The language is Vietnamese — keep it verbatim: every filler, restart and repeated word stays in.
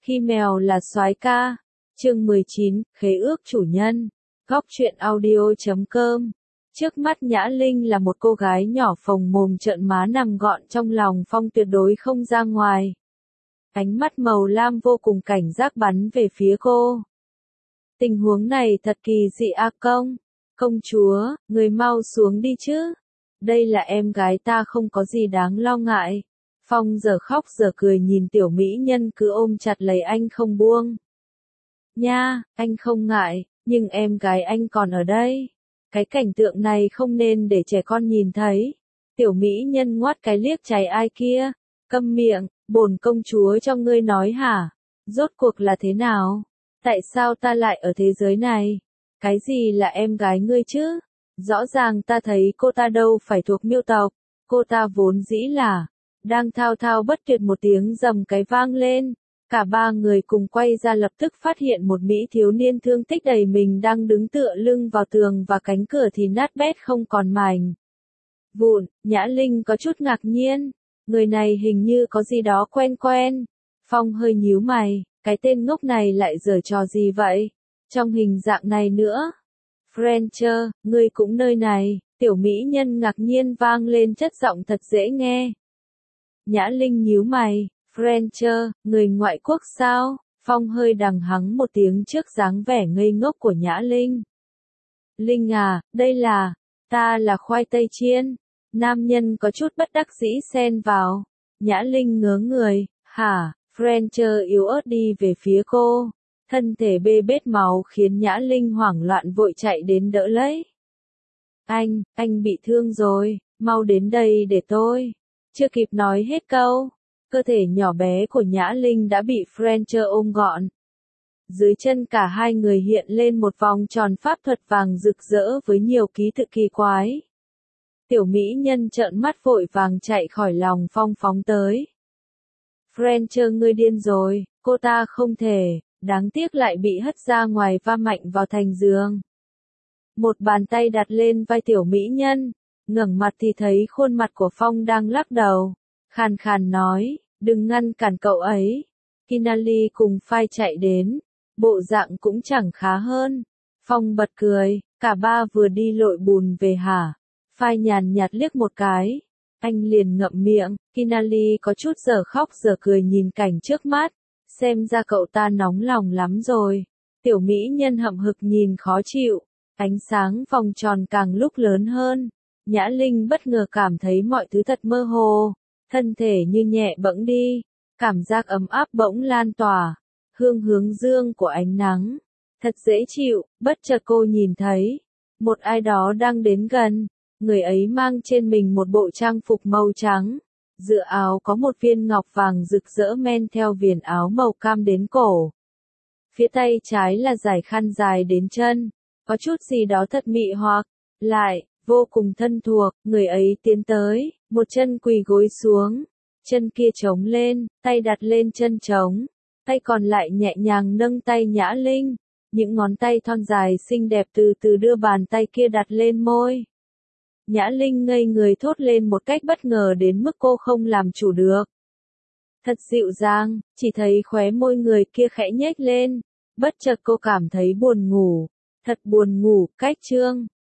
Khi mèo là soái ca. Chương mười chín, khế ước chủ nhân. Góc truyện audio chấm com. Trước mắt Nhã Linh là một cô gái nhỏ phồng mồm trợn má nằm gọn trong lòng Phong, tuyệt đối không ra ngoài. Ánh mắt màu lam vô cùng cảnh giác bắn về phía cô. Tình huống này thật kỳ dị a công. Công chúa, người mau xuống đi chứ. Đây là em gái ta, không có gì đáng lo ngại. Phong giờ khóc giờ cười nhìn tiểu mỹ nhân cứ ôm chặt lấy anh không buông. Nha, anh không ngại, nhưng em gái anh còn ở đây. Cái cảnh tượng này không nên để trẻ con nhìn thấy. Tiểu mỹ nhân ngoắt cái liếc cháy ai kia. Câm miệng, bổn công chúa cho ngươi nói hả? Rốt cuộc là thế nào? Tại sao ta lại ở thế giới này? Cái gì là em gái ngươi chứ? Rõ ràng ta thấy cô ta đâu phải thuộc Miêu tộc. Cô ta vốn dĩ là... Đang thao thao bất tuyệt một tiếng rầm cái vang lên. Cả ba người cùng quay ra lập tức phát hiện một mỹ thiếu niên thương tích đầy mình đang đứng tựa lưng vào tường và cánh cửa thì nát bét không còn mảnh vụn. Nhã Linh có chút ngạc nhiên. Người này hình như có gì đó quen quen. Phong hơi nhíu mày. Cái tên ngốc này lại giở trò gì vậy? Trong hình dạng này nữa. Frencher, ngươi cũng nơi này. Tiểu mỹ nhân ngạc nhiên vang lên chất giọng thật dễ nghe. Nhã Linh nhíu mày. Frencher, người ngoại quốc sao? Phong hơi đằng hắng một tiếng trước dáng vẻ ngây ngốc của Nhã Linh. Linh à, đây là... Ta là khoai tây chiên. Nam nhân có chút bất đắc dĩ xen vào. Nhã Linh ngớ người. Hả? Frencher yếu ớt đi về phía cô. Thân thể bê bết máu khiến Nhã Linh hoảng loạn vội chạy đến đỡ lấy. Anh, anh bị thương rồi, mau đến đây để tôi. Chưa kịp nói hết câu, cơ thể nhỏ bé của Nhã Linh đã bị Frencher ôm gọn. Dưới chân cả hai người hiện lên một vòng tròn pháp thuật vàng rực rỡ với nhiều ký tự kỳ quái. Tiểu mỹ nhân trợn mắt vội vàng chạy khỏi lòng Phong phóng tới. Frencher, ngươi điên rồi, cô ta không thể, đáng tiếc lại bị hất ra ngoài va mạnh vào thành giường. Một bàn tay đặt lên vai tiểu mỹ nhân, ngẩng mặt thì thấy khuôn mặt của Phong đang lắc đầu, khàn khàn nói, đừng ngăn cản cậu ấy. Kinali cùng phai chạy đến, bộ dạng cũng chẳng khá hơn. Phong bật cười, cả ba vừa đi lội bùn về hả? Phai nhàn nhạt liếc một cái. Anh liền ngậm miệng. Kinali có chút giờ khóc giờ cười nhìn cảnh trước mắt. Xem ra cậu ta nóng lòng lắm rồi. Tiểu mỹ nhân hậm hực nhìn khó chịu. Ánh sáng vòng tròn càng lúc lớn hơn. Nhã Linh bất ngờ cảm thấy mọi thứ thật mơ hồ. Thân thể như nhẹ bẫng đi. Cảm giác ấm áp bỗng lan tỏa. Hương hướng dương của ánh nắng. Thật dễ chịu. Bất chợt cô nhìn thấy. Một ai đó đang đến gần. Người ấy mang trên mình một bộ trang phục màu trắng. Giữa áo có một viên ngọc vàng rực rỡ men theo viền áo màu cam đến cổ. Phía tay trái là dải khăn dài đến chân. Có chút gì đó thật mị hoặc, lại, vô cùng thân thuộc. Người ấy tiến tới, một chân quỳ gối xuống. Chân kia trống lên, tay đặt lên chân trống. Tay còn lại nhẹ nhàng nâng tay Nhã Linh. Những ngón tay thon dài xinh đẹp từ từ đưa bàn tay kia đặt lên môi. Nhã Linh ngây người thốt lên một cách bất ngờ đến mức cô không làm chủ được. Thật dịu dàng, chỉ thấy khóe môi người kia khẽ nhếch lên. Bất chợt cô cảm thấy buồn ngủ. Thật buồn ngủ, cách chương.